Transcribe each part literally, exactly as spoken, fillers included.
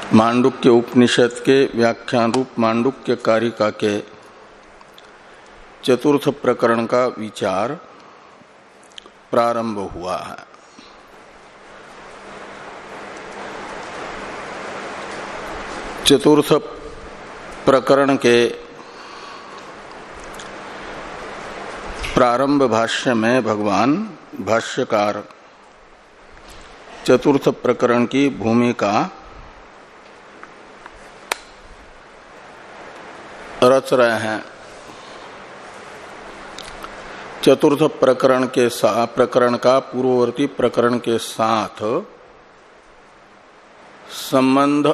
मांडुक्य उपनिषद के व्याख्यान रूप मांडुक्य कारिका के चतुर्थ प्रकरण का विचार प्रारंभ हुआ है। चतुर्थ प्रकरण के प्रारंभ भाष्य में भगवान भाष्यकार चतुर्थ प्रकरण की भूमिका रच रहे हैं। चतुर्थ प्रकरण के साथ प्रकरण का पूर्ववर्ती प्रकरण के साथ संबंध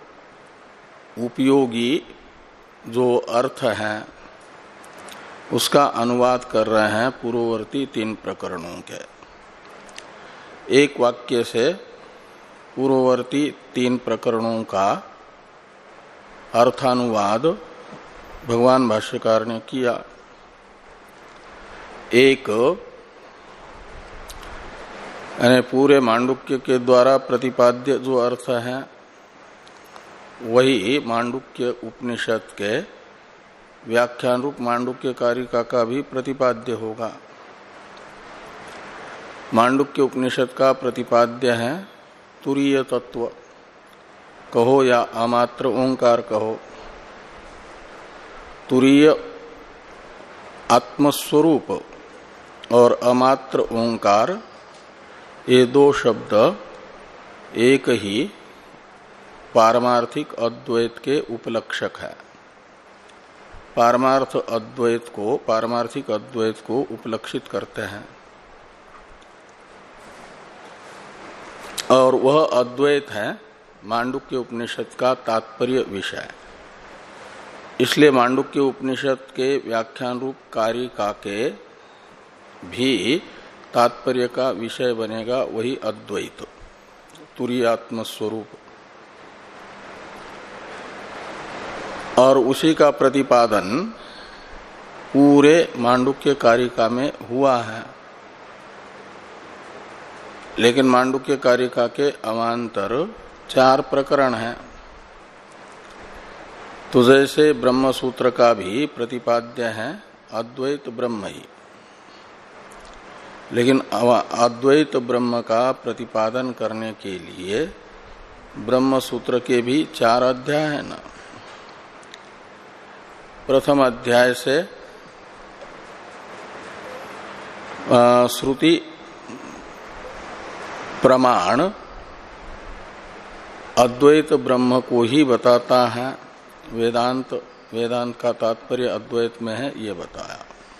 उपयोगी जो अर्थ है उसका अनुवाद कर रहे हैं पूर्ववर्ती तीन प्रकरणों के। एक वाक्य से पूर्ववर्ती तीन प्रकरणों का अर्थानुवाद भगवान भाष्यकार ने किया। एक यानी पूरे मांडुक्य के द्वारा प्रतिपाद्य जो अर्थ है वही मांडुक्य उपनिषद के व्याख्यान रूप मांडुक्य कारिका का भी प्रतिपाद्य होगा। मांडुक्य उपनिषद का प्रतिपाद्य है तुरीय तत्व कहो या अमात्र ओंकार कहो। तुरीय आत्मस्वरूप और अमात्र ओंकार ये दो शब्द एक ही पारमार्थिक अद्वैत के उपलक्षक है। पारमार्थ अद्वैत को पारमार्थिक अद्वैत को उपलक्षित करते हैं और वह अद्वैत है मांडुक्य उपनिषद का तात्पर्य विषय। इसलिए मांडुक्य उपनिषद के व्याख्यान रूप कारिका के भी तात्पर्य का विषय बनेगा वही अद्वैत तुरीयात्म स्वरूप, और उसी का प्रतिपादन पूरे मांडुक्य कारिका में हुआ है। लेकिन मांडुक्य कारिका के अवान्तर चार प्रकरण हैं। तो जैसे ब्रह्म सूत्र का भी प्रतिपाद्य है अद्वैत ब्रह्म ही, लेकिन अद्वैत ब्रह्म का प्रतिपादन करने के लिए ब्रह्म सूत्र के भी चार अध्याय है ना। प्रथम अध्याय से श्रुति प्रमाण अद्वैत ब्रह्म को ही बताता है। वेदांत वेदांत का तात्पर्य अद्वैत में है ये बताया।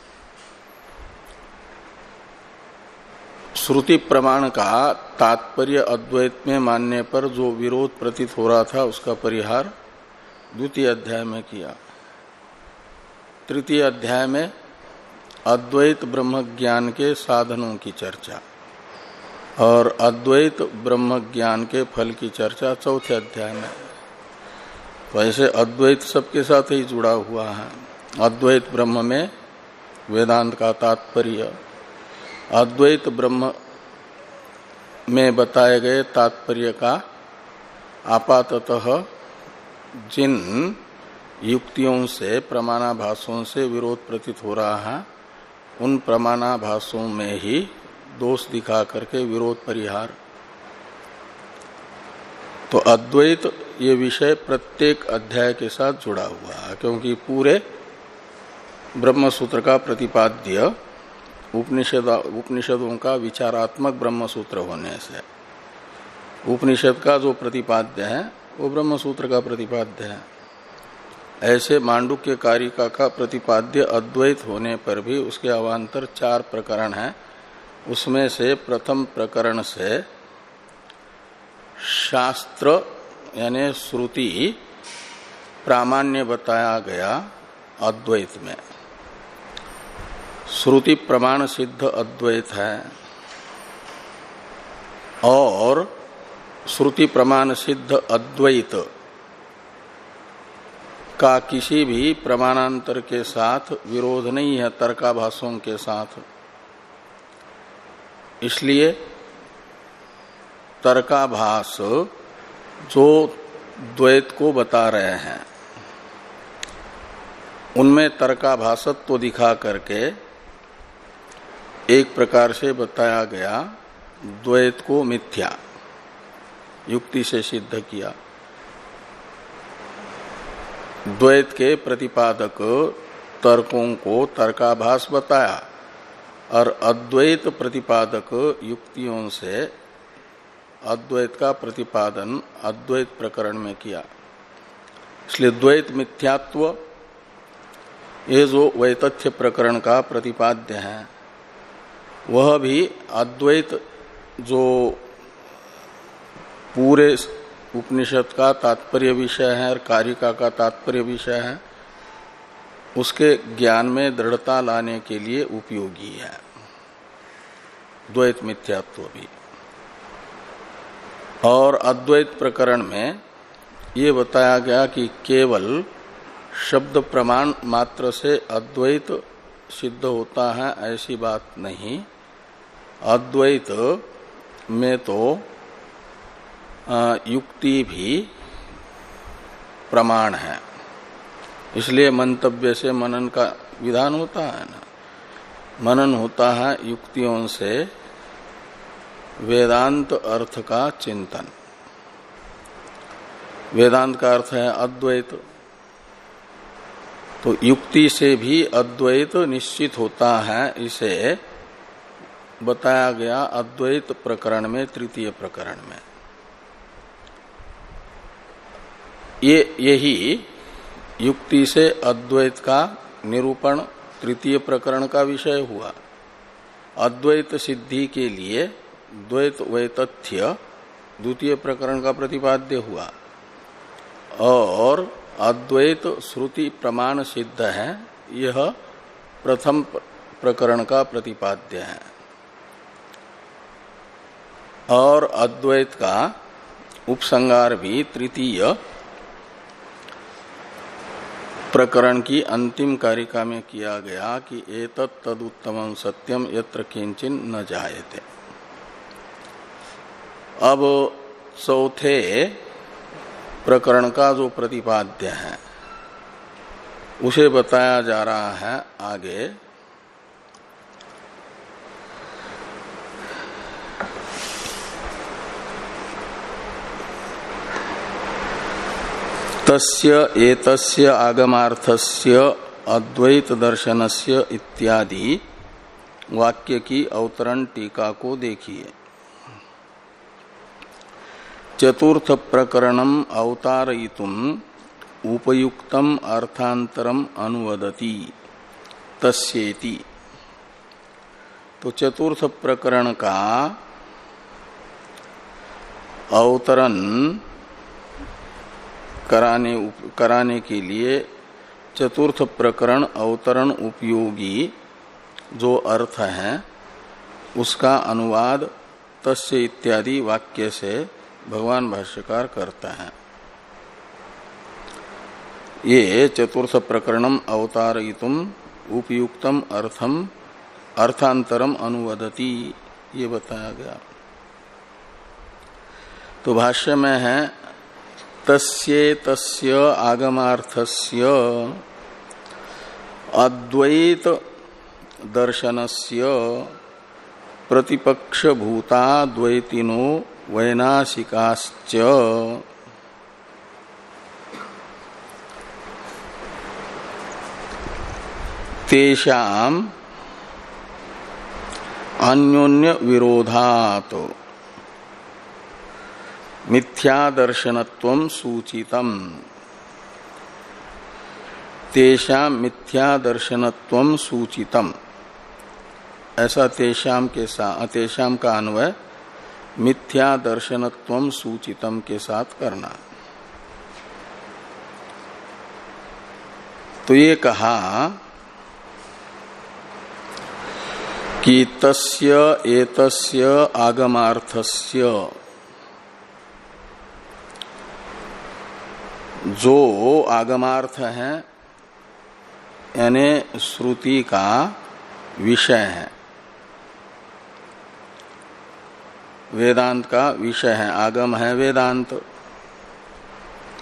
श्रुति प्रमाण का तात्पर्य अद्वैत में मानने पर जो विरोध प्रतीत हो रहा था उसका परिहार द्वितीय अध्याय में किया। तृतीय अध्याय में अद्वैत ब्रह्म ज्ञान के साधनों की चर्चा और अद्वैत ब्रह्म ज्ञान के फल की चर्चा चौथे अध्याय में। वैसे अद्वैत सबके साथ ही जुड़ा हुआ है। अद्वैत ब्रह्म में वेदांत का तात्पर्य, अद्वैत ब्रह्म में बताए गए तात्पर्य का आपाततः जिन युक्तियों से प्रमाणाभासों से विरोध प्रतीत हो रहा है उन प्रमाणाभासों में ही दोष दिखा करके विरोध परिहार। तो अद्वैत ये विषय प्रत्येक अध्याय के साथ जुड़ा हुआ है, क्योंकि पूरे ब्रह्म सूत्र का प्रतिपाद्य उपनिषद उपनिषदों का विचारात्मक ब्रह्म सूत्र होने से उपनिषद का जो प्रतिपाद्य है वो ब्रह्म सूत्र का प्रतिपाद्य है। ऐसे मांडुक्य कारिका का प्रतिपाद्य अद्वैत होने पर भी उसके अवान्तर चार प्रकरण हैं। उसमें से प्रथम प्रकरण से शास्त्र यानी श्रुति प्रामाण्य बताया गया अद्वैत में। श्रुति प्रमाण सिद्ध अद्वैत है और श्रुति प्रमाण सिद्ध अद्वैत का किसी भी प्रमाणांतर के साथ विरोध नहीं है तर्काभासों के साथ। इसलिए तर्काभास जो द्वैत को बता रहे हैं, उनमें तर्काभासत्व तो दिखा करके एक प्रकार से बताया गया द्वैत को मिथ्या युक्ति से सिद्ध किया। द्वैत के प्रतिपादक तर्कों को तर्काभास बताया और अद्वैत प्रतिपादक युक्तियों से अद्वैत का प्रतिपादन अद्वैत प्रकरण में किया। इसलिए द्वैत मिथ्यात्व ये जो वैतथ्य प्रकरण का प्रतिपाद्य है वह भी अद्वैत जो पूरे उपनिषद का तात्पर्य विषय है और कारिका का तात्पर्य विषय है उसके ज्ञान में दृढ़ता लाने के लिए उपयोगी है द्वैत मिथ्यात्व भी। और अद्वैत प्रकरण में ये बताया गया कि केवल शब्द प्रमाण मात्र से अद्वैत सिद्ध होता है ऐसी बात नहीं। अद्वैत में तो युक्ति भी प्रमाण है, इसलिए मंतव्य से मनन का विधान होता है ना। मनन होता है युक्तियों से वेदांत अर्थ का चिंतन। वेदांत का अर्थ है अद्वैत, तो युक्ति से भी अद्वैत निश्चित होता है, इसे बताया गया अद्वैत प्रकरण में, तृतीय प्रकरण में। ये यही युक्ति से अद्वैत का निरूपण तृतीय प्रकरण का विषय हुआ। अद्वैत सिद्धि के लिए द्वैत वैतथ्य द्वितीय प्रकरण का प्रतिपाद्य हुआ और अद्वैत श्रुति प्रमाण सिद्ध है, यह प्रथम प्रकरण का प्रतिपाद्य है। और अद्वैत का उपसंहार भी तृतीय प्रकरण की अंतिम कारिका में किया गया कि एतत् तदुत्तमं सत्यम यत्र किंचिन न जायते। अब चौथे प्रकरण का जो प्रतिपाद्य है उसे बताया जा रहा है आगे। तस्य एतस्य आगमार्थस्य अद्वैत दर्शनस्य इत्यादि वाक्य की अवतरण टीका को देखिए। चतुर्थ प्रकरणम अवतारयितुम उपयुक्तम अर्थांतरम अनुवदति तस्येति। तो चतुर्थ प्रकरण का अवतरण कराने कराने के लिए चतुर्थ प्रकरण अवतरण उपयोगी जो अर्थ है उसका अनुवाद तस्य इत्यादि वाक्य से भगवान भाष्यकार करता है। ये चतुर्थ प्रकरणम अवतारयितुम उपयुक्तम अर्थम अर्थांतरम अनुवदति ये बताया गया। तो भाष्य में है तस्ये तस्य आगमार्थस्य अद्वैत दर्शनस्य प्रतिपक्ष भूता द्वैतिनो वैनाशिकाश्च तेषाम् अन्योन्य विरोधात् मिथ्यादर्शनत्वं सूचितम्। तेषाम् मिथ्यादर्शनत्वं सूचितम्, ऐसा तेषाम के साथ तेषाम का अन्वय मिथ्यादर्शनत्वं सूचितम् के साथ करना। तो ये कहा कि तस्य एतस्य आगमार्थस्य, जो आगमार्थ है यानी श्रुति का विषय है, वेदांत का विषय है। आगम है वेदांत,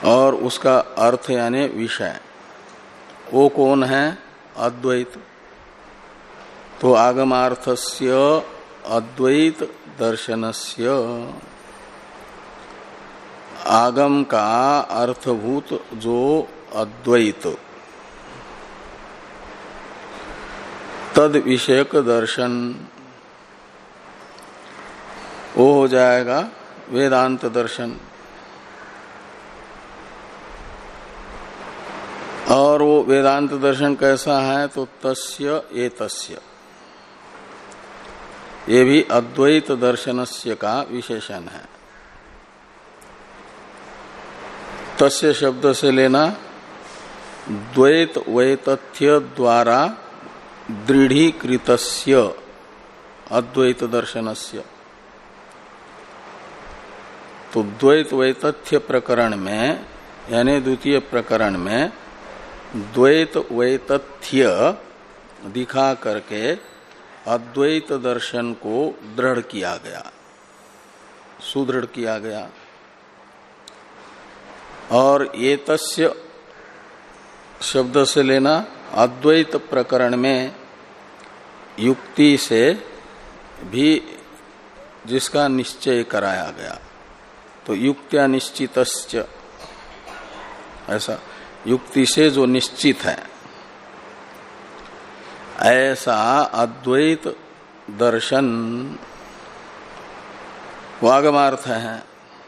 और उसका अर्थ यानी विषय, वो कौन है? अद्वैत। तो आगमार्थस्य अद्वैत दर्शनस्य, आगम का अर्थभूत जो अद्वैत तद विषयक दर्शन, वो हो जाएगा वेदांत दर्शन। और वो वेदांत दर्शन कैसा है? तो तस्य एतस्य, ये भी अद्वैत दर्शनस्य का विशेषण है। तस्य शब्द से लेना द्वैत वैतथ्य द्वारा दृढ़ीकृतस्य अद्वैत दर्शनस्य। तो द्वैत वैतथ्य प्रकरण में यानी द्वितीय प्रकरण में द्वैत वैतथ्य दिखा करके अद्वैत दर्शन को दृढ़ किया गया, सुदृढ़ किया गया। और ये तस्य शब्द से लेना अद्वैत प्रकरण में युक्ति से भी जिसका निश्चय कराया गया, तो युक्त्या निश्चितश्च, ऐसा युक्ति से जो निश्चित है, ऐसा अद्वैत दर्शन वागमार्थ है।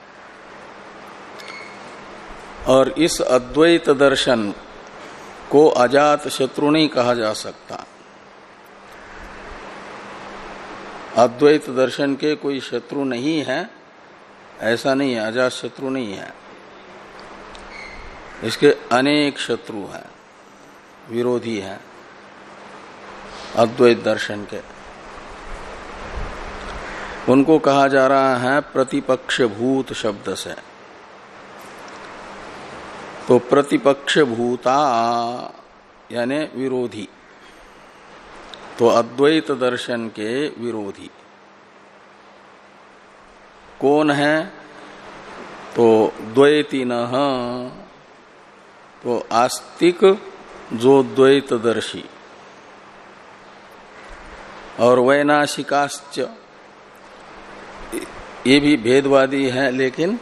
और इस अद्वैत दर्शन को अजात शत्रु नहीं कहा जा सकता। अद्वैत दर्शन के कोई शत्रु नहीं है, ऐसा नहीं है, अजात शत्रु नहीं है। इसके अनेक शत्रु हैं, विरोधी हैं अद्वैत दर्शन के। उनको कहा जा रहा है प्रतिपक्ष भूत शब्द से। तो प्रतिपक्ष भूता यानी विरोधी, तो अद्वैत दर्शन के विरोधी कौन है? तो द्वैतिनः, तो आस्तिक जो द्वैतदर्शी, और वैनाशिकाश्च, ये भी भेदवादी है, लेकिन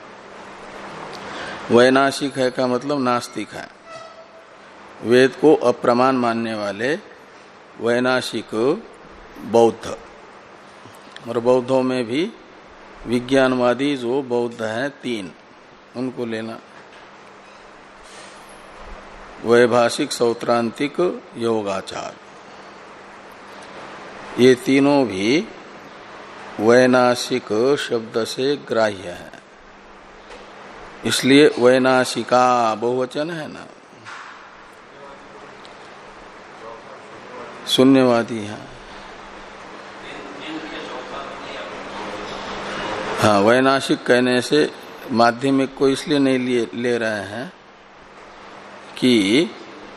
वैनाशिक है का मतलब नास्तिक है। वेद को अप्रमाण मानने वाले वैनाशिक बौद्ध, और बौद्धों में भी विज्ञानवादी जो बौद्ध हैं तीन, उनको लेना। वैभाषिक, सौत्रांतिक, योगाचार, ये तीनों भी वैनाशिक शब्द से ग्राह्य है। इसलिए वैनाशिका बहुवचन है ना, शून्यवादी है। हाँ, वैनाशिक कहने से माध्यमिक को इसलिए नहीं ले, ले रहे हैं कि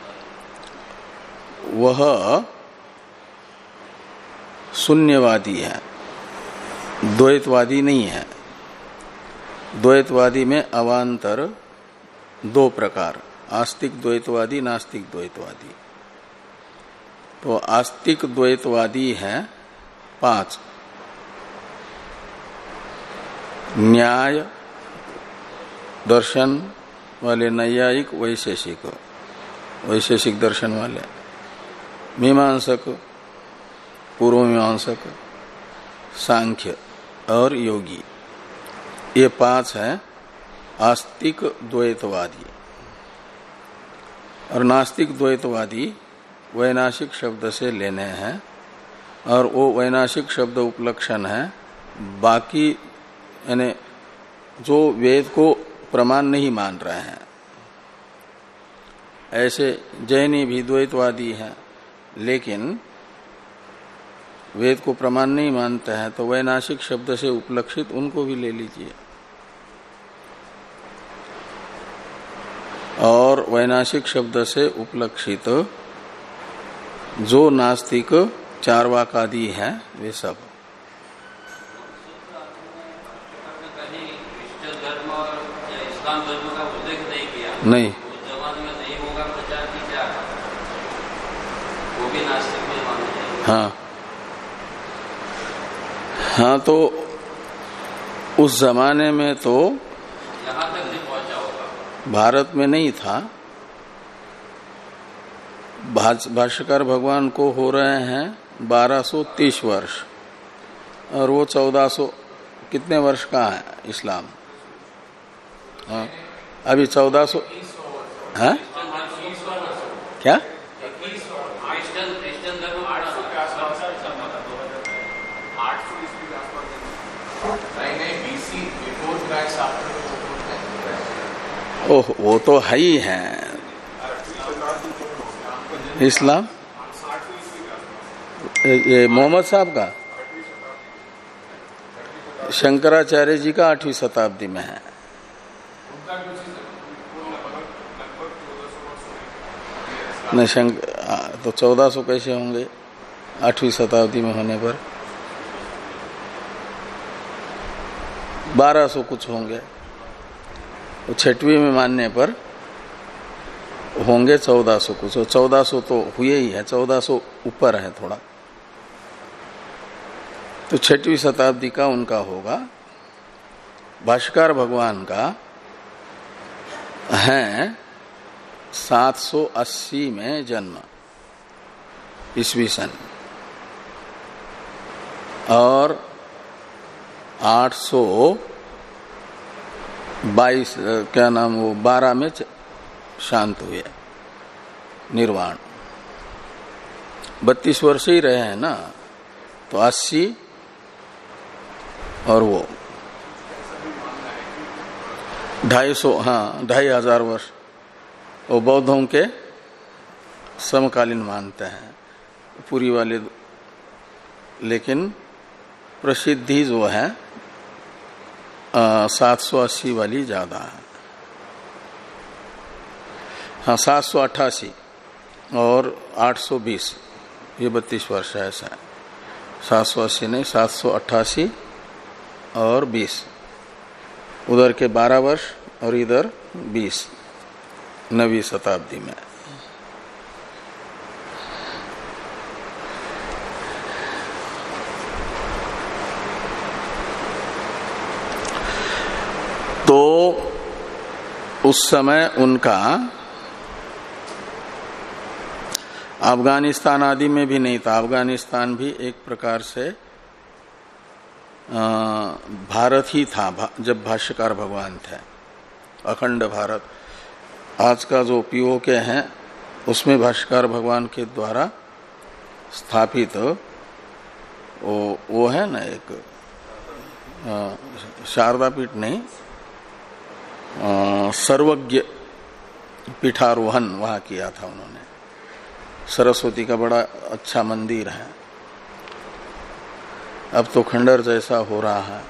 वह शून्यवादी है, द्वैतवादी नहीं है। द्वैतवादी में अवान्तर दो प्रकार, आस्तिक द्वैतवादी, नास्तिक द्वैतवादी। तो आस्तिक द्वैतवादी है पांच: न्याय दर्शन वाले नैयायिक, वैशेषिक, वैशेषिक दर्शन वाले, मीमांसक, पूर्व मीमांसक, सांख्य और योगी, ये पांच हैं आस्तिक द्वैतवादी। और नास्तिक द्वैतवादी वैनाशिक शब्द से लेने हैं, और वो वैनाशिक शब्द उपलक्षण है बाकी, यानी जो वेद को प्रमाण नहीं मान रहे हैं। ऐसे जैनी भी द्वैतवादी हैं, लेकिन वेद को प्रमाण नहीं मानते हैं, तो वैनाशिक शब्द से उपलक्षित उनको भी ले लीजिए। और वैनाशिक शब्द से उपलक्षित जो नास्तिक चार्वाकादि हैं, वे सब। इस्लाम धर्म का उल्लेख नहीं किया। नहीं, उस जमाने में नहीं होगा प्रचार की क्या, वो भी नास्तिक में माने जाएंगे। हाँ हाँ, तो उस जमाने में तो यहाँ तक नहीं पहुंचा होगा, भारत में नहीं था। भाष्यकार भगवान को हो रहे हैं बारह सौ तीस वर्ष और वो चौदह सौ कितने वर्ष का है इस्लाम। हाँ, अभी चौदह सौ है क्या? ओह, वो तो है ही है इस्लाम। ये मोहम्मद साहब का, शंकराचार्य जी का आठवीं शताब्दी में है। नहीं, शंक तो चौदह सौ कैसे होंगे आठवीं शताब्दी में होने पर? बारह सौ कुछ होंगे, तो छठवीं में मानने पर होंगे चौदह सौ कुछ। चौदह सौ तो हुए ही है, चौदह सौ ऊपर है थोड़ा, तो छठवीं शताब्दी का उनका होगा। भाष्यकार भगवान का है सात सौ अस्सी में जन्म ईस्वी सन, और आठ सौ बाईस क्या नाम वो बारह में शांत हुए निर्वाण। बत्तीस वर्ष ही रहे हैं ना, तो अस्सी और वो ढाई सौ, हाँ ढाई हजार वर्ष वो बौद्धों के समकालीन मानते हैं पूरी वाले, लेकिन प्रसिद्धि जो है सात सौ अस्सी वाली ज्यादा है। हाँ, सात सौ अट्ठासी और आठ सौ बीस ये बत्तीस वर्ष है, ऐसा है। सात सौ अस्सी नहीं, सात सौ अट्ठासी और बीस, उधर के बारह वर्ष और इधर बीस, नवीं शताब्दी में। तो उस समय उनका अफगानिस्तान आदि में भी नहीं था। अफगानिस्तान भी एक प्रकार से भारत ही था जब भाष्यकार भगवान थे, अखंड भारत। आज का जो पीओके हैं उसमें भाष्यकार भगवान के द्वारा स्थापित वो, वो है ना एक शारदा पीठ नहीं, आ, सर्वज्ञ पीठारोहण वहां किया था उन्होंने। सरस्वती का बड़ा अच्छा मंदिर है, अब तो खंडर जैसा हो रहा है,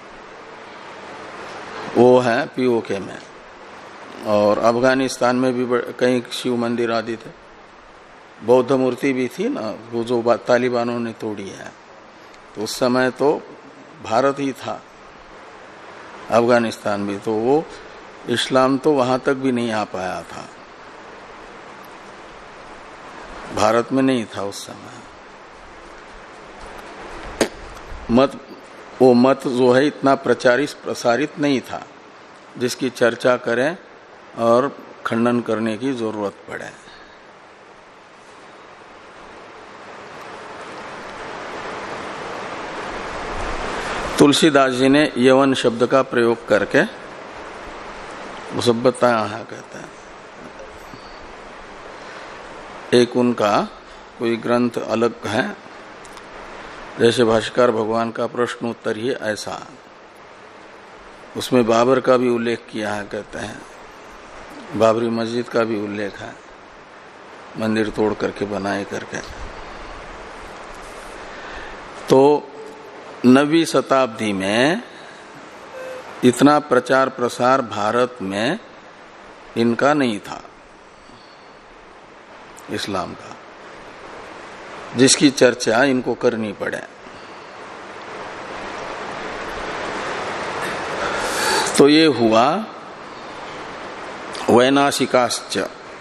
वो है पीओके में। और अफगानिस्तान में भी कई शिव मंदिर आदि थे, बौद्ध मूर्ति भी थी ना, वो जो तालिबानों ने तोड़ी है। तो उस समय तो भारत ही था, अफगानिस्तान भी, तो वो इस्लाम तो वहां तक भी नहीं आ पाया था, भारत में नहीं था उस समय। मत वो मत जो है इतना प्रचारित प्रसारित नहीं था जिसकी चर्चा करें और खंडन करने की जरूरत पड़े। तुलसीदास जी ने यवन शब्द का प्रयोग करके वो सब बताया है, कहते हैं। एक उनका कोई ग्रंथ अलग है, जैसे भाष्यकार भगवान का प्रश्नोत्तर ही ऐसा, उसमें बाबर का भी उल्लेख किया है, कहते हैं बाबरी मस्जिद का भी उल्लेख है, मंदिर तोड़ करके बनाए करके। तो नवीं शताब्दी में इतना प्रचार प्रसार भारत में इनका नहीं था, इस्लाम का, जिसकी चर्चा इनको करनी पड़े। तो ये हुआ वैनाशिकाश्च,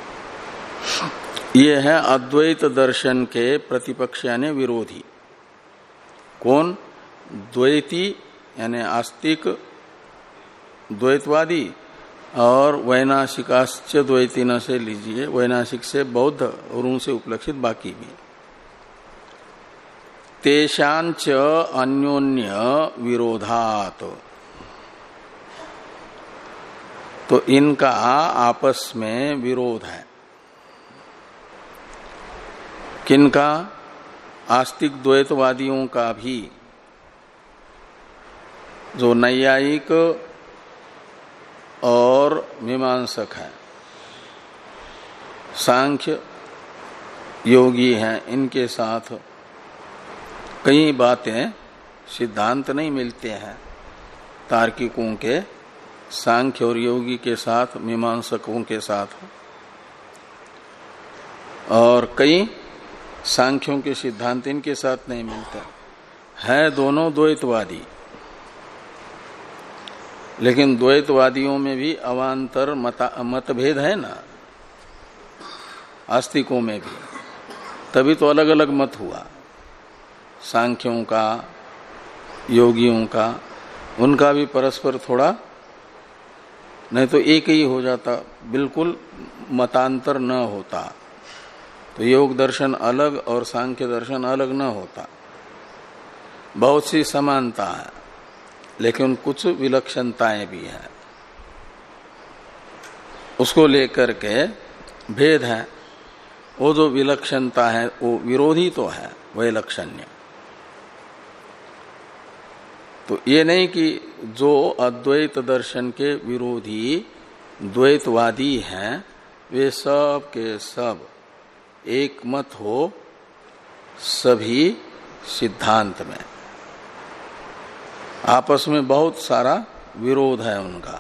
ये है अद्वैत दर्शन के प्रतिपक्ष यानी विरोधी। कौन? द्वैती यानी आस्तिक द्वैतवादी और वैनाशिकाश्च द्वैती न से लीजिए, वैनाशिक से बौद्ध और उनसे उपलक्षित बाकी भी। तेषांच अन्योन्य विरोधात, तो इनका आपस में विरोध है। किनका? आस्तिक द्वैतवादियों का भी, जो नैयायिक और मीमांसक है, सांख्य योगी हैं, इनके साथ कई बातें सिद्धांत नहीं मिलते हैं। तार्किकों के, सांख्य और योगी के साथ, मीमांसकों के साथ, और कई सांख्यों के सिद्धांत इनके साथ नहीं मिलते हैं। दोनों द्वैतवादी, लेकिन द्वैतवादियों में भी अवान्तर मतभेद है ना, आस्तिकों में भी, तभी तो अलग अलग मत हुआ। सांख्यों का, योगियों का, उनका भी परस्पर थोड़ा, नहीं तो एक ही हो जाता, बिल्कुल मतांतर न होता, तो योग दर्शन अलग और सांख्य दर्शन अलग न होता। बहुत सी समानता है, लेकिन कुछ विलक्षणताएं भी हैं, उसको लेकर के भेद है। वो जो विलक्षणता है वो विरोधी तो है, वैलक्षण्य। तो ये नहीं कि जो अद्वैत दर्शन के विरोधी द्वैतवादी हैं वे सब के सब एक मत हो सभी सिद्धांत में, आपस में बहुत सारा विरोध है उनका।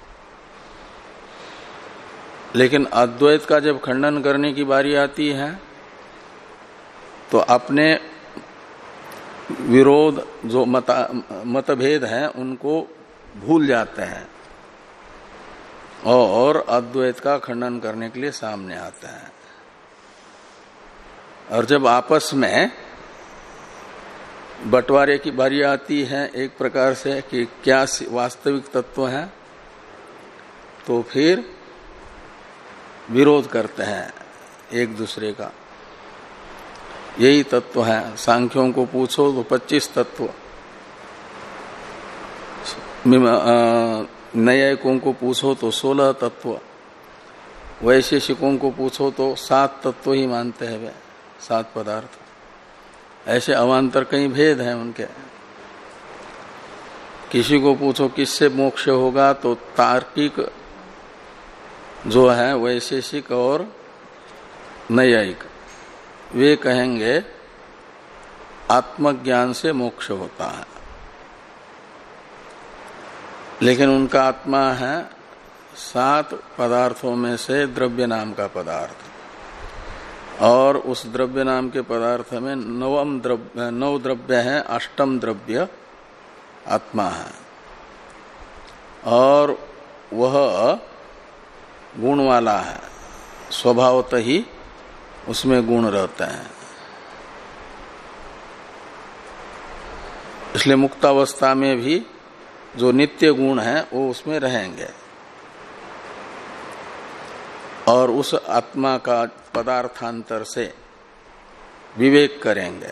लेकिन अद्वैत का जब खंडन करने की बारी आती है तो अपने विरोध जो मत मतभेद हैं उनको भूल जाते हैं और अद्वैत का खंडन करने के लिए सामने आते हैं। और जब आपस में बंटवारे की बारी आती है एक प्रकार से कि क्या वास्तविक तत्व है, तो फिर विरोध करते हैं एक दूसरे का। यही तत्व है। सांख्यों को पूछो तो पच्चीस तत्व, न्यायिकों को पूछो तो सोलह तत्व, वैशेषिकों को पूछो तो सात तत्व ही मानते हैं वे, सात पदार्थ। ऐसे अवान्तर कई भेद हैं उनके। किसी को पूछो किससे मोक्ष होगा, तो तार्किक जो है वैशेषिक और नैयायिक, वे कहेंगे आत्मज्ञान से मोक्ष होता है। लेकिन उनका आत्मा है सात पदार्थों में से द्रव्य नाम का पदार्थ, और उस द्रव्य नाम के पदार्थ में नवम द्रव्य, नौ द्रव्य है, अष्टम द्रव्य आत्मा है, और वह गुण वाला है, स्वभावतः ही उसमें गुण रहते हैं। इसलिए मुक्तावस्था में भी जो नित्य गुण है वो उसमें रहेंगे, और उस आत्मा का पदार्थांतर से विवेक करेंगे।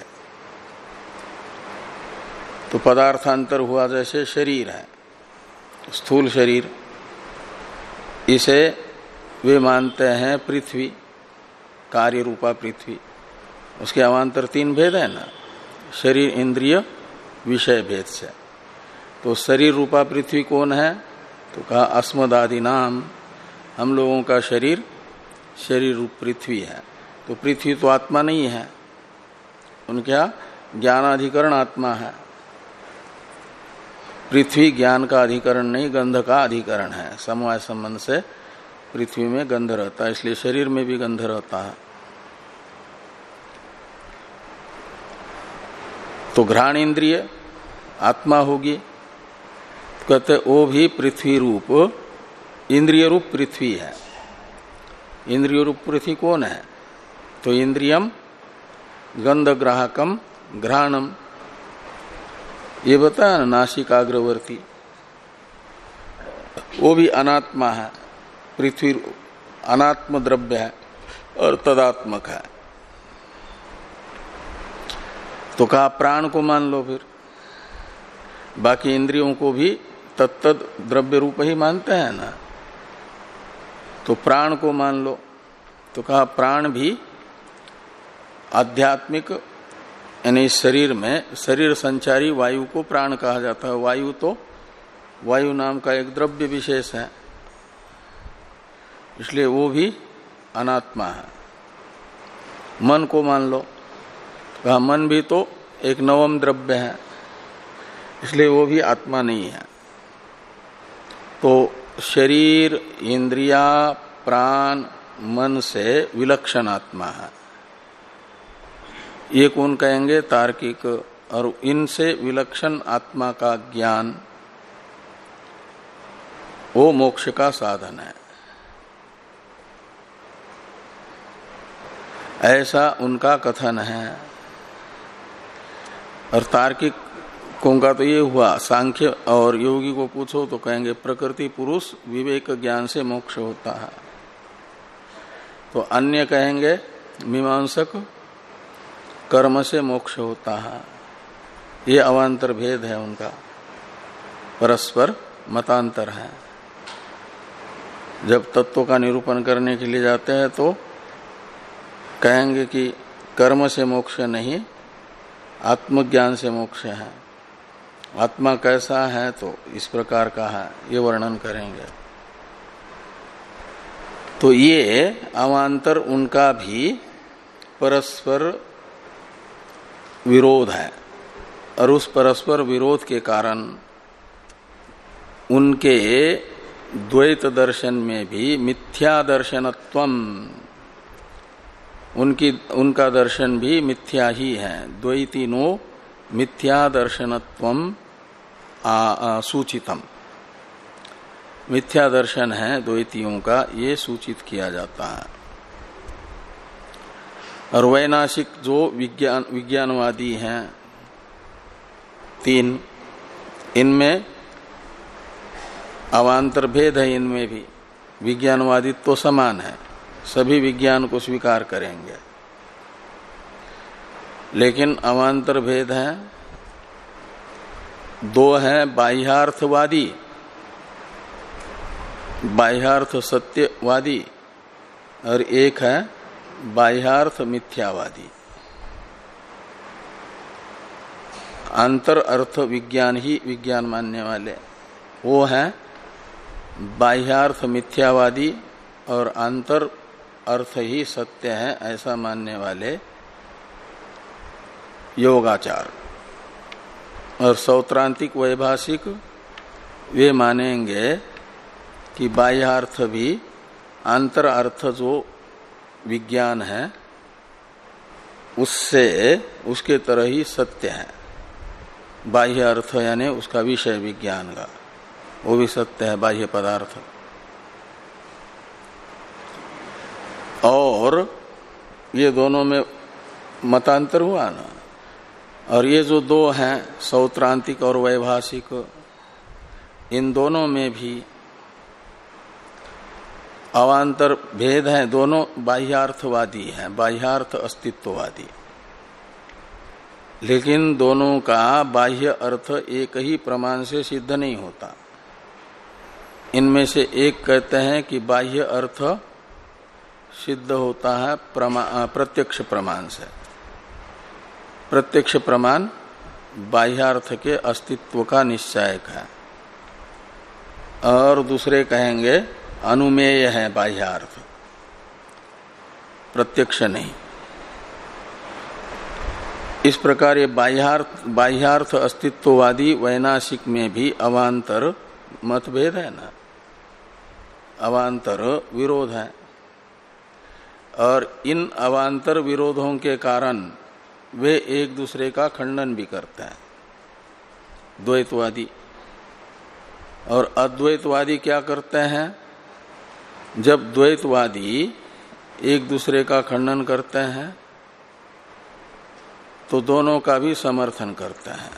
तो पदार्थांतर हुआ जैसे शरीर है, स्थूल शरीर, इसे वे मानते हैं पृथ्वी, कार्य रूपा पृथ्वी। उसके अवान्तर तीन भेद है ना, शरीर, इंद्रिय, विषय भेद से। तो शरीर रूपा पृथ्वी कौन है? तो कहा अस्मदादि नाम, हम लोगों का शरीर शरीर रूप पृथ्वी है। तो पृथ्वी तो आत्मा नहीं है, उनके यहाँ ज्ञानाधिकरण आत्मा है। पृथ्वी ज्ञान का अधिकरण नहीं, गंध का अधिकरण है। समवाय संबंध से पृथ्वी में गंध रहता है, इसलिए शरीर में भी गंध रहता है। तो घ्राण इंद्रिय आत्मा होगी, कहते वो भी पृथ्वी रूप इंद्रिय रूप पृथ्वी है। इंद्रिय रूप पृथ्वी कौन है? तो इंद्रियम गंध ग्राहकम घ्राणम, ये बताया ना, नासिकाग्रवर्ती, वो भी अनात्मा है। पृथ्वी अनात्म द्रव्य है और तदात्मक है। तो कहा प्राण को मान लो, फिर बाकी इंद्रियों को भी तत्त द्रव्य रूप ही मानते हैं ना, तो प्राण को मान लो। तो कहा प्राण भी आध्यात्मिक, यानी शरीर में शरीर संचारी वायु को प्राण कहा जाता है। वायु तो वायु नाम का एक द्रव्य विशेष है, इसलिए वो भी अनात्मा है। मन को मान लो, कहा मन भी तो एक नवम द्रव्य है, इसलिए वो भी आत्मा नहीं है। तो शरीर, इंद्रिया, प्राण, मन से विलक्षण आत्मा है, ये कौन कहेंगे? तार्किक। और इनसे विलक्षण आत्मा का ज्ञान वो मोक्ष का साधन है, ऐसा उनका कथन है। और तार्किकों का तो ये हुआ, सांख्य और योगी को पूछो तो कहेंगे प्रकृति पुरुष विवेक ज्ञान से मोक्ष होता है। तो अन्य कहेंगे मीमांसक कर्म से मोक्ष होता है। ये अवान्तर भेद है उनका, परस्पर मतांतर है। जब तत्वों का निरूपण करने के लिए जाते हैं तो कहेंगे कि कर्म से मोक्ष नहीं, आत्मज्ञान से मोक्ष है। आत्मा कैसा है तो इस प्रकार का है, ये वर्णन करेंगे। तो ये अवान्तर उनका भी परस्पर विरोध है, और उस परस्पर विरोध के कारण उनके द्वैत दर्शन में भी मिथ्या दर्शनत्वम, उनकी उनका दर्शन भी मिथ्या ही है। द्वैतीनो मिथ्या दर्शनत्वम सूचितम, मिथ्या दर्शन है द्वैतियों का, ये सूचित किया जाता है। और वैनाशिक जो विज्ञान विज्ञानवादी हैं तीन, इनमें अवान्तर भेद है। इनमें भी विज्ञानवादी तो समान है, सभी विज्ञान को स्वीकार करेंगे, लेकिन अवान्तर भेद है। दो हैं बाह्यार्थवादी, बाह्यार्थ सत्यवादी, और एक है बाह्यार्थ मिथ्यावादी। अंतर अर्थ विज्ञान ही विज्ञान मानने वाले वो हैं बाह्यार्थ मिथ्यावादी, और अंतर अर्थ ही सत्य है ऐसा मानने वाले योगाचार। और सौत्रांतिक वैभाषिक वे मानेंगे कि बाह्यार्थ भी अंतर अर्थ जो विज्ञान है उससे उसके तरह ही सत्य है। बाह्य अर्थ यानी उसका विषय विज्ञान का, वो भी सत्य है, बाह्य पदार्थ। और ये दोनों में मतांतर हुआ ना। और ये जो दो हैं सौत्रांतिक और वैभाषिक, इन दोनों में भी अवान्तर भेद है। दोनों बाह्यार्थवादी हैं, बाह्यार्थ अस्तित्ववादी, लेकिन दोनों का बाह्य अर्थ एक ही प्रमाण से सिद्ध नहीं होता। इनमें से एक कहते हैं कि बाह्य अर्थ सिद्ध होता है प्रत्यक्ष प्रमाण से, प्रत्यक्ष प्रमाण बाह्यार्थ के अस्तित्व का निश्चायक है। और दूसरे कहेंगे अनुमेय है बाह्यार्थ, प्रत्यक्ष नहीं। इस प्रकार ये बाह्यार्थ बाह्यार्थ अस्तित्ववादी वैनाशिक में भी अवान्तर मतभेद है ना, अवान्तर विरोध है। और इन अवान्तर विरोधों के कारण वे एक दूसरे का खंडन भी करते हैं, द्वैतवादी। और अद्वैतवादी क्या करते हैं? जब द्वैतवादी एक दूसरे का खंडन करते हैं तो दोनों का भी समर्थन करते हैं।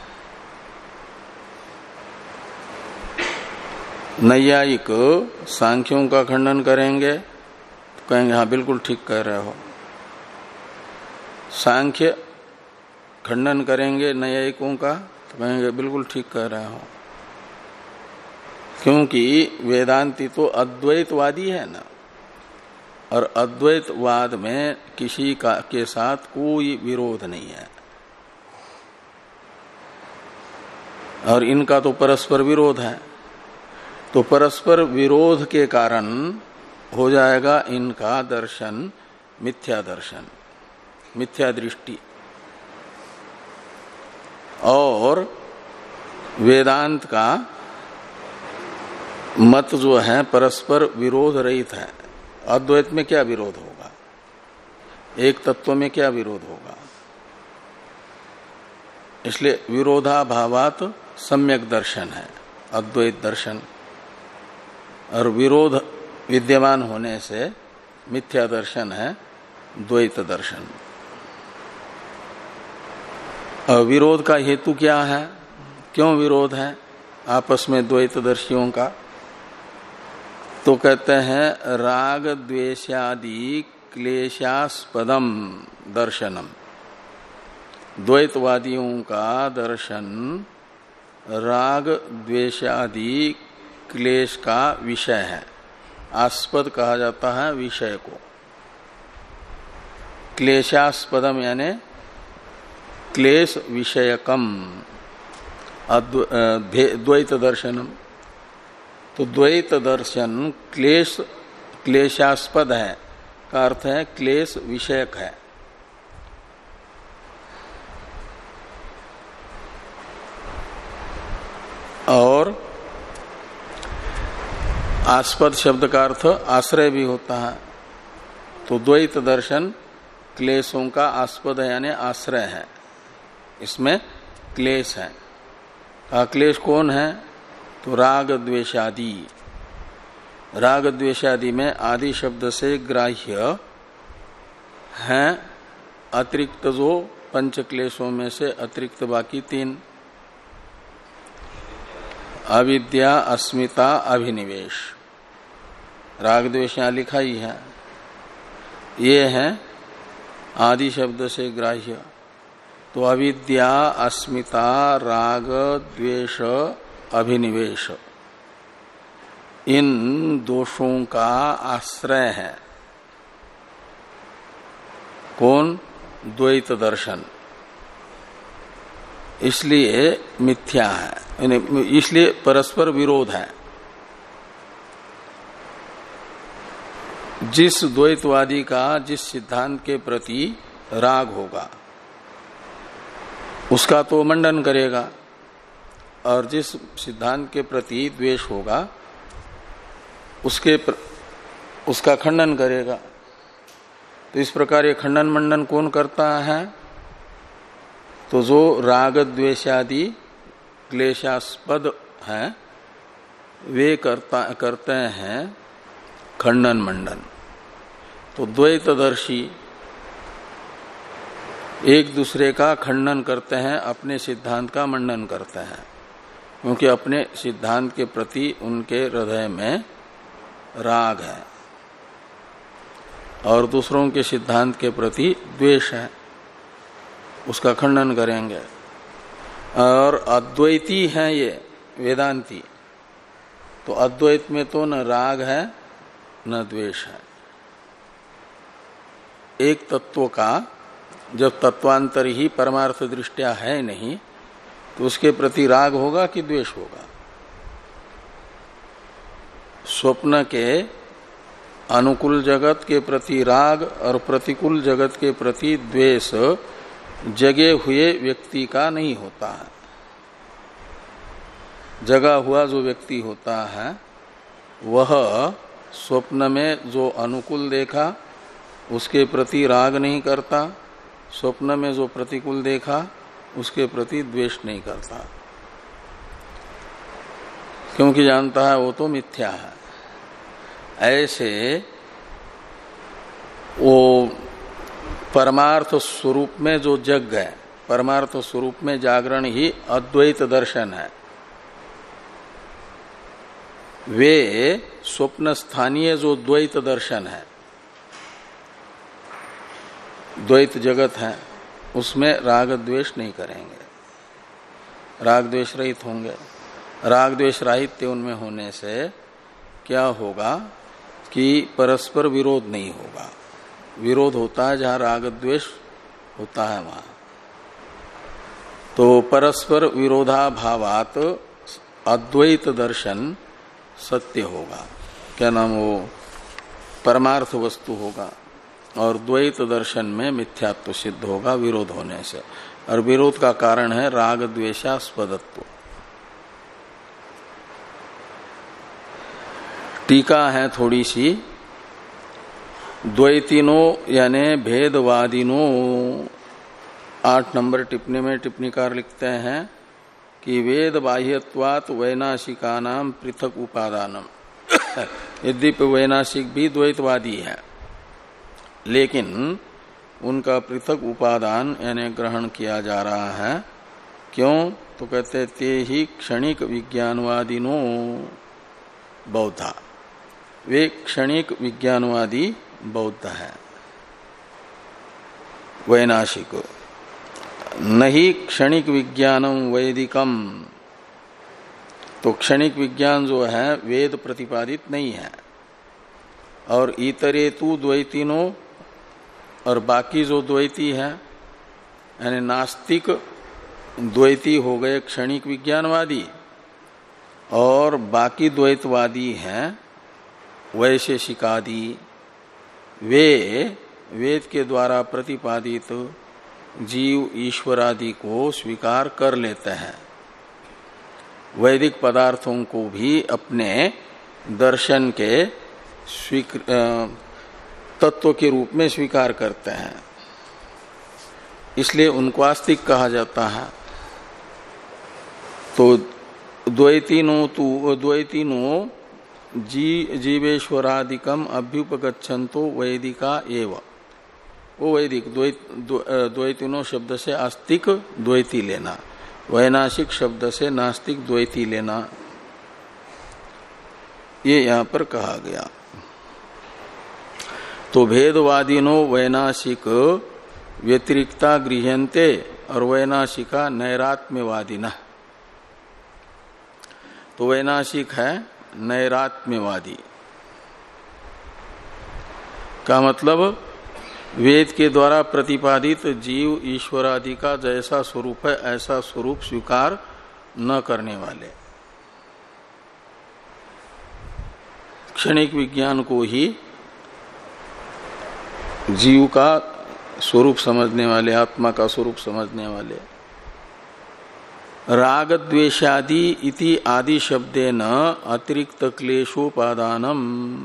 नैयायिक सांख्यों का खंडन करेंगे तो कहेंगे हाँ बिल्कुल ठीक कह रहे हो। सांख्य खंडन करेंगे नैयायिकों का तो कहेंगे बिल्कुल ठीक कह रहे हो, क्योंकि वेदांती तो अद्वैतवादी है ना, और अद्वैतवाद में किसी का के साथ कोई विरोध नहीं है, और इनका तो परस्पर विरोध है। तो परस्पर विरोध के कारण हो जाएगा इनका दर्शन मिथ्या दर्शन, मिथ्या दृष्टि। और वेदांत का मत जो है परस्पर विरोध रहित है। अद्वैत में क्या विरोध होगा, एक तत्व में क्या विरोध होगा। इसलिए विरोधाभावात सम्यक दर्शन है अद्वैत दर्शन, और विरोध विद्यमान होने से मिथ्या दर्शन है द्वैत दर्शन। और विरोध का हेतु क्या है, क्यों विरोध है आपस में द्वैतदर्शियों का, तो कहते हैं राग द्वेषादि क्लेशास्पदम दर्शनम। द्वैतवादियों का दर्शन राग द्वेषादि क्लेश का विषय है। आस्पद कहा जाता है विषय को। क्लेशास्पदम यानी क्लेश विषयकम द्वैत दर्शनम। तो द्वैत दर्शन क्लेश क्लेशास्पद है का अर्थ है क्लेश विषयक है। और आस्पद शब्द का अर्थ आश्रय भी होता है। तो द्वैत दर्शन क्लेशों का आस्पद है यानी आश्रय है, इसमें क्लेश है। का क्लेश कौन है, तो राग द्वेषादि। राग द्वेषादि में आदि शब्द से ग्राह्य है अतिरिक्त जो पंच क्लेशों में से अतिरिक्त बाकी तीन, अविद्या अस्मिता अभिनिवेश। राग द्वेष यहां लिखा ही है, ये है आदि शब्द से ग्राह्य। तो अविद्या अस्मिता राग द्वेष अभिनिवेश इन दोषों का आश्रय है कौन, द्वैत दर्शन। इसलिए मिथ्या है, इसलिए परस्पर विरोध है। जिस द्वैतवादी का जिस सिद्धांत के प्रति राग होगा उसका तो मंडन करेगा, और जिस सिद्धांत के प्रति द्वेष होगा उसके प्र, उसका खंडन करेगा। तो इस प्रकार ये खंडन मंडन कौन करता है, तो जो राग द्वेषादि क्लेशास्पद हैं वे करता करते हैं खंडन मंडन। तो द्वैतदर्शी एक दूसरे का खंडन करते हैं, अपने सिद्धांत का मंडन करते हैं, क्योंकि अपने सिद्धांत के प्रति उनके हृदय में राग है और दूसरों के सिद्धांत के प्रति द्वेष है, उसका खंडन करेंगे। और अद्वैती है ये वेदांती, तो अद्वैत में तो न राग है न द्वेष है। एक तत्व का जब तत्वांतर ही परमार्थ दृष्टिया है नहीं, तो उसके प्रति राग होगा कि द्वेष होगा। स्वप्न के अनुकूल जगत के प्रति राग और प्रतिकूल जगत के प्रति द्वेष जगे हुए व्यक्ति का नहीं होता है। जगा हुआ जो व्यक्ति होता है वह स्वप्न में जो अनुकूल देखा उसके प्रति राग नहीं करता, स्वप्न में जो प्रतिकूल देखा उसके प्रति द्वेष नहीं करता, क्योंकि जानता है वो तो मिथ्या है। ऐसे वो परमार्थ स्वरूप में जो जग है, परमार्थ स्वरूप में जागरण ही अद्वैत दर्शन है। वे स्वप्न स्थानीय जो द्वैत दर्शन है, द्वैत जगत है, उसमें राग द्वेष नहीं करेंगे, राग द्वेष रहित होंगे। राग द्वेष राहित्य उनमें होने से क्या होगा कि परस्पर विरोध नहीं होगा। विरोध होता है जहां राग द्वेष होता है वहां, तो परस्पर विरोधाभावात अद्वैत दर्शन सत्य होगा, क्या नाम वो परमार्थ वस्तु होगा, और द्वैत दर्शन में मिथ्यात्व सिद्ध होगा विरोध होने से। और विरोध का कारण है राग द्वेषास्पदत्व। टीका है थोड़ी सी, द्वैतिनो यानी भेदवादिनो, आठ नंबर टिप्पणी में टिप्पणीकार लिखते हैं कि वेद बाह्यत्वात् वैनाशिकानाम पृथक उपादानम। यद्यपि वैनाशिक भी द्वैतवादी है, लेकिन उनका पृथक उपादान यानी ग्रहण किया जा रहा है। क्यों? तो कहते ते ही क्षणिक विज्ञानवादिनो बौद्धा, वे क्षणिक विज्ञानवादी बौद्ध है, वैनाशिक नहीं। क्षणिक विज्ञानम वैदिकम, तो क्षणिक विज्ञान जो है वेद प्रतिपादित नहीं है। और इतरेतु द्वैतिनो, और बाकी जो द्वैती है यानी नास्तिक द्वैती हो गए क्षणिक विज्ञानवादी, और बाकी द्वैतवादी हैं वैशेषिकादि, वे वेद के द्वारा प्रतिपादित जीव ईश्वरादि को स्वीकार कर लेते हैं, वैदिक पदार्थों को भी अपने दर्शन के तत्व के रूप में स्वीकार करते हैं, इसलिए उनको आस्तिक कहा जाता है। तो द्वैतिनो तु द्वैतिनो जी जीवेश्वरादिकम अभ्युपगच्छन्तो वैदिका एव, वो वैदिक द्वैतिनो शब्द से आस्तिक द्वैती लेना, वैनाशिक शब्द से नास्तिक द्वैती लेना, ये यहां पर कहा गया। तो भेदवादिनो वैनाशिक व्यतिरिक्ता गृह्यन्ते और वैनाशिका नैरात्म्यवादिना। तो वैनाशिक है नैरात्म्यवादी का मतलब वेद के द्वारा प्रतिपादित जीव ईश्वरादि का जैसा स्वरूप है ऐसा स्वरूप स्वीकार न करने वाले, क्षणिक विज्ञान को ही जीव का स्वरूप समझने वाले, आत्मा का स्वरूप समझने वाले। राग द्वेषादि इति आदि शब्देन अतिरिक्त क्लेशोपादानम,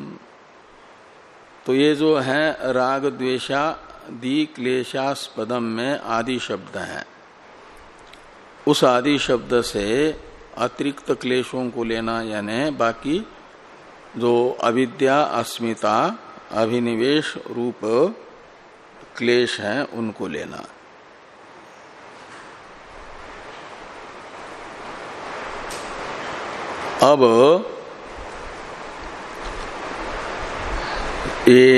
तो ये जो है राग द्वेषादि क्लेशास्पदम में आदि शब्द है, उस आदि शब्द से अतिरिक्त क्लेशों को लेना, यानी बाकी जो अविद्या अस्मिता अभिनिवेश रूप क्लेश हैं उनको लेना। अब ये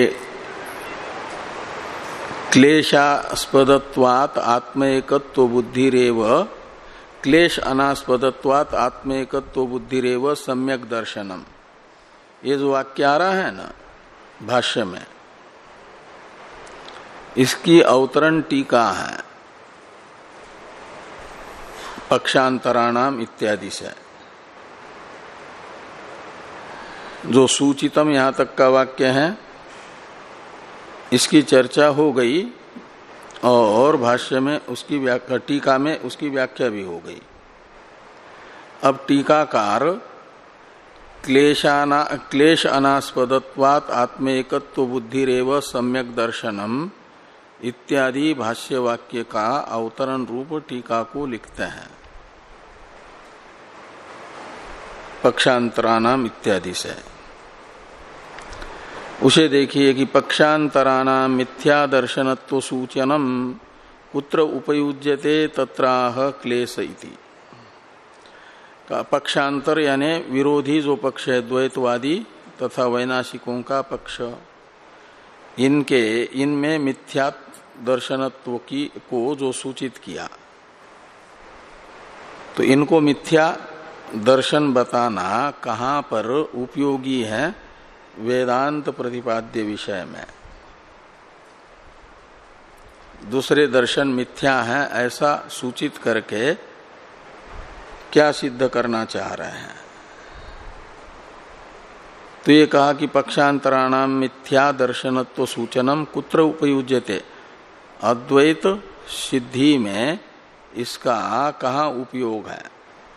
क्लेशास्पदत्वात् आत्मएकत्व बुद्धिरेव, क्लेश अनास्पदत्वात् आत्मएकत्व बुद्धिरेव सम्यक दर्शनम, ये जो वाक्य आ रहा है ना भाष्य में, इसकी अवतरण टीका है पक्षांतराणाम इत्यादि से। जो सूचितम यहां तक का वाक्य है इसकी चर्चा हो गई और भाष्य में उसकी व्याख्या, टीका में उसकी व्याख्या भी हो गई। अब टीकाकार क्लेशाना क्लेश अनास्पदत्वात् आत्मेकत्व बुद्धिरेव सम्यक दर्शनम इत्यादि भाष्य वाक्य का अवतरण रूप टीका को लिखते हैं पक्षांतरानाम इत्यादि से। उसे देखिए कि पक्षांतराणाम मिथ्या दर्शनत्व सूचनम कुत्र उपयुज्यते तत्राह क्लेश इति। पक्षांतर यानी विरोधी जो पक्ष है द्वैतवादी तथा वैनाशिकों का पक्ष, इनके इनमें मिथ्या दर्शनत्व की को जो सूचित किया, तो इनको मिथ्या दर्शन बताना कहाँ पर उपयोगी है? वेदांत प्रतिपाद्य विषय में। दूसरे दर्शन मिथ्या हैं ऐसा सूचित करके क्या सिद्ध करना चाह रहे हैं? तो ये कहा कि पक्षांतराणाम मिथ्या दर्शनत्व सूचनम कुत्र उपयुज्यते, अद्वैत सिद्धि में इसका कहाँ उपयोग है?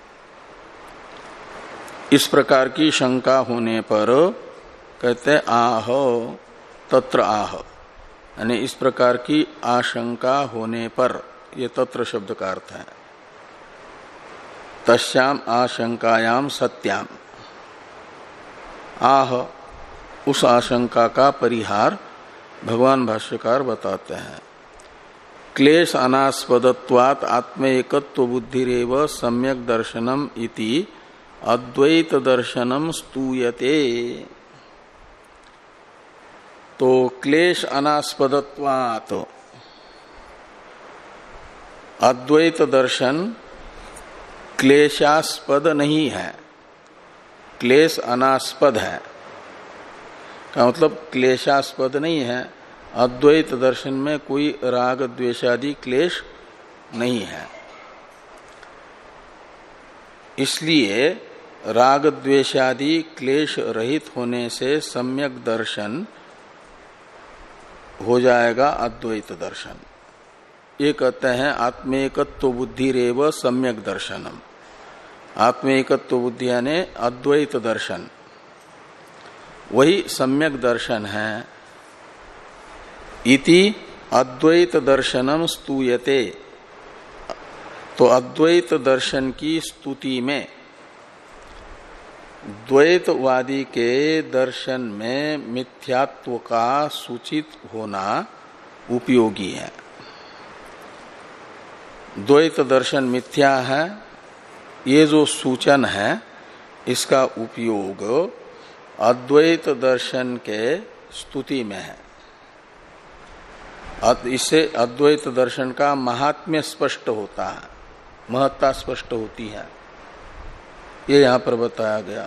इस प्रकार की शंका होने पर कहते आह तत्र आह, यानी इस प्रकार की आशंका होने पर, ये तत्र शब्द का अर्थ है, तस्याम आशंकायाम सत्याम, आह उस आशंका का परिहार भगवान भाष्यकार बताते हैं। क्लेश अनास्पदत्वात् आत्मएकत्व बुद्धिरेव सम्यक दर्शनम इति अद्वैत दर्शनम स्तूयते। तो क्लेश अनास्पदत्वात् अद्वैत दर्शन क्लेशास्पद नहीं है, क्लेश अनास्पद है का मतलब क्लेशास्पद नहीं है। अद्वैत दर्शन में कोई राग द्वेषादि क्लेश नहीं है, इसलिए राग द्वेषादि क्लेश रहित होने से सम्यक दर्शन हो जाएगा अद्वैत दर्शन। ये कहते हैं आत्मेकत्व बुद्धि रेव सम्यक दर्शनम। आत्मेकत्व बुद्धि यानी अद्वैत दर्शन, वही सम्यक दर्शन है। इति अद्वैत दर्शनम स्तूयते, तो अद्वैत दर्शन की स्तुति में द्वैतवादी के दर्शन में मिथ्यात्व का सूचित होना उपयोगी है। द्वैत दर्शन मिथ्या है, ये जो सूचन है इसका उपयोग अद्वैत दर्शन के स्तुति में है। इससे अद्वैत दर्शन का महात्म्य स्पष्ट होता है, महत्ता स्पष्ट होती है, ये यहां पर बताया गया।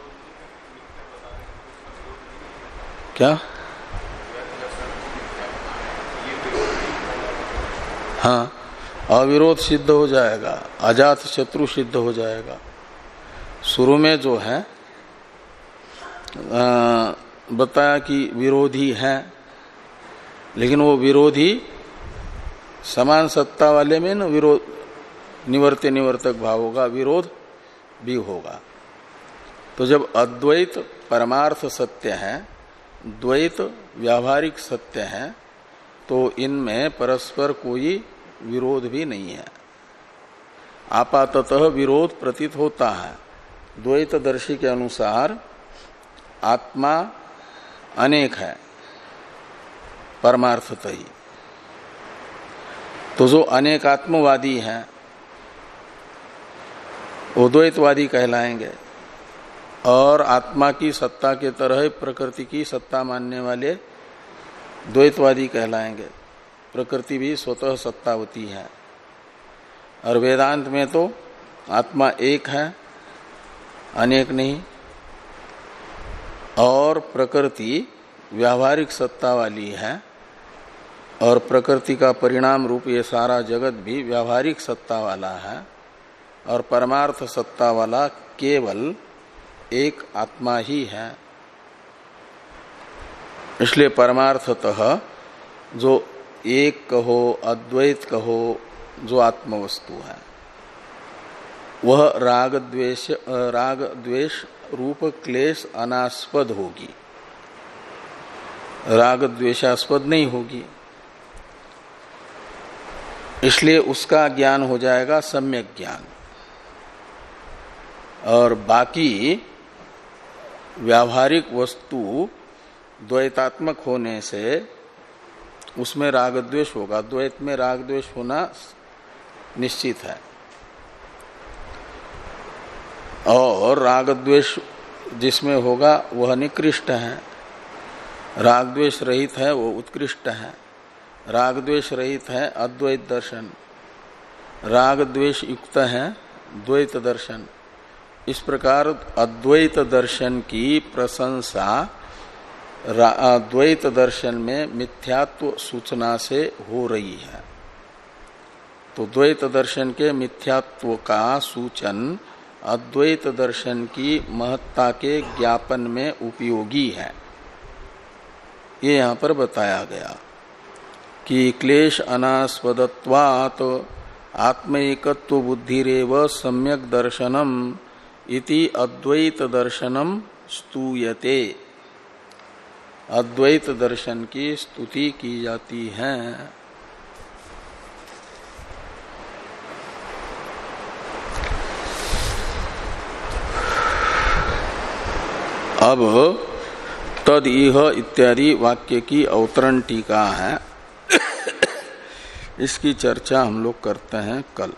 क्या? हाँ, अविरोध सिद्ध हो जाएगा, अजात शत्रु सिद्ध हो जाएगा। शुरू में जो है आ, बताया कि विरोधी है, लेकिन वो विरोधी समान सत्ता वाले में न विरोध निवर्त्य निवर्तक भाव होगा, विरोध भी होगा। तो जब अद्वैत परमार्थ सत्य है, द्वैत व्यावहारिक सत्य है, तो इनमें परस्पर कोई विरोध भी नहीं है। आपाततः विरोध प्रतीत होता है। द्वैतदर्शी के अनुसार आत्मा अनेक है परमार्थतः ही, तो जो अनेकात्मवादी हैं वो द्वैतवादी कहलाएंगे, और आत्मा की सत्ता के तरह प्रकृति की सत्ता मानने वाले द्वैतवादी कहलाएंगे। प्रकृति भी स्वतः सत्तावती है, और वेदांत में तो आत्मा एक है, अनेक नहीं, और प्रकृति व्यावहारिक सत्ता वाली है, और प्रकृति का परिणाम रूप ये सारा जगत भी व्यावहारिक सत्ता वाला है, और परमार्थ सत्ता वाला केवल एक आत्मा ही है। इसलिए परमार्थतः जो एक कहो, अद्वैत कहो, जो आत्मवस्तु है वह राग द्वेष राग द्वेष रूप क्लेश अनास्पद होगी, राग द्वेषास्पद नहीं होगी। इसलिए उसका ज्ञान हो जाएगा सम्यक ज्ञान, और बाकी व्यावहारिक वस्तु द्वैतात्मक होने से उसमें राग द्वेष होगा। द्वैत में राग द्वेष होना निश्चित है, और राग द्वेष जिसमें होगा वह निकृष्ट है, राग द्वेष रहित है वो उत्कृष्ट है। राग द्वेष रहित है अद्वैत दर्शन, राग द्वेष युक्त है द्वैत दर्शन। इस प्रकार अद्वैत दर्शन की प्रशंसा द्वैत दर्शन में मिथ्यात्व सूचना से हो रही है। तो द्वैत दर्शन के मिथ्यात्व का सूचन अद्वैत दर्शन की महत्ता के ज्ञापन में उपयोगी है। ये यहाँ पर बताया गया कि क्लेश अनास्पदत्वात् आत्मैकत्व बुद्धिरेव सम्यक दर्शनम इति अद्वैत दर्शनम स्तूयते। अद्वैत दर्शन की स्तुति की जाती है। अब तद इह इत्यादि वाक्य की अवतरण टीका है, इसकी चर्चा हम लोग करते हैं कल।